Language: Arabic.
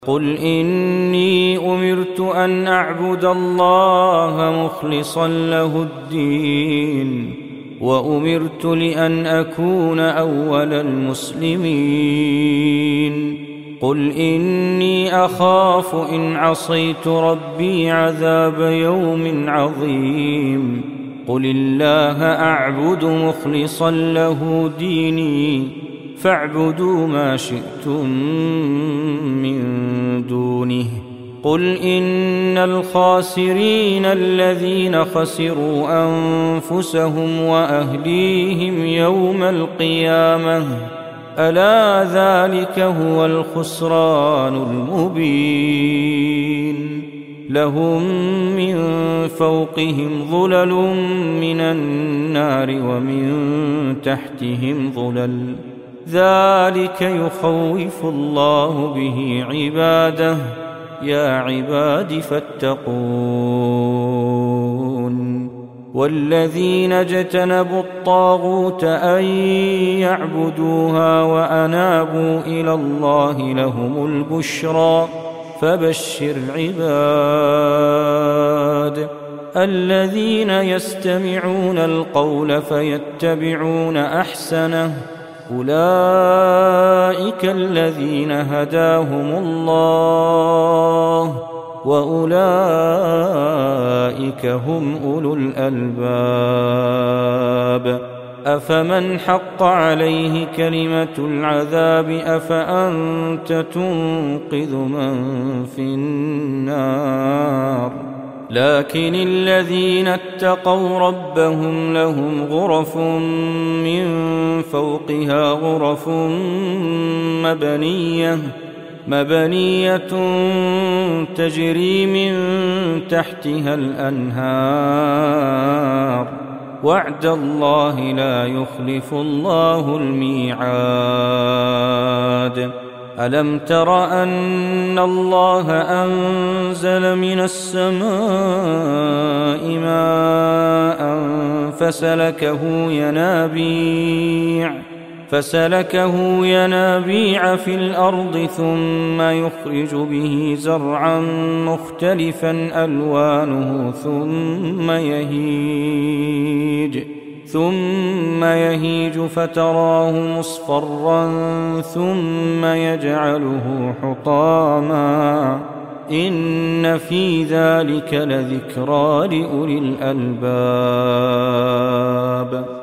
قل إني أمرت أن أعبد الله مخلصا له الدين وأمرت لأن أكون أول المسلمين قل إني أخاف إن عصيت ربي عذاب يوم عظيم قل الله أعبد مخلصا له ديني فاعبدوا ما شئتم من دونه قل إن الخاسرين الذين خسروا أنفسهم وأهليهم يوم القيامة ألا ذلك هو الخسران المبين لهم من فوقهم ظلل من النار ومن تحتهم ظلل ذلك يخوف الله به عباده يا عباد فاتقون والذين اجتنبوا الطاغوت أن يعبدوها وأنابوا إلى الله لهم البشرى فبشر عباد الذين يستمعون القول فيتبعون أحسنه أولئك الذين هداهم الله وأولئك هم أولو الألباب أفمن حق عليه كلمة العذاب أفأنت تنقذ من في النار لكن الذين اتقوا ربهم لهم غرف من فوقها غرف مبنية تجري من تحتها الأنهار وعد الله لا يخلف الله الميعاد ألم تر أن الله أنزل من السماء ماء فسلكه ينابيع في الأرض ثم يخرج به زرعا مختلفا ألوانه ثم يهيج فتراه مصفرا ثم يجعله حطاما إن في ذلك لذكرى لأولي الألباب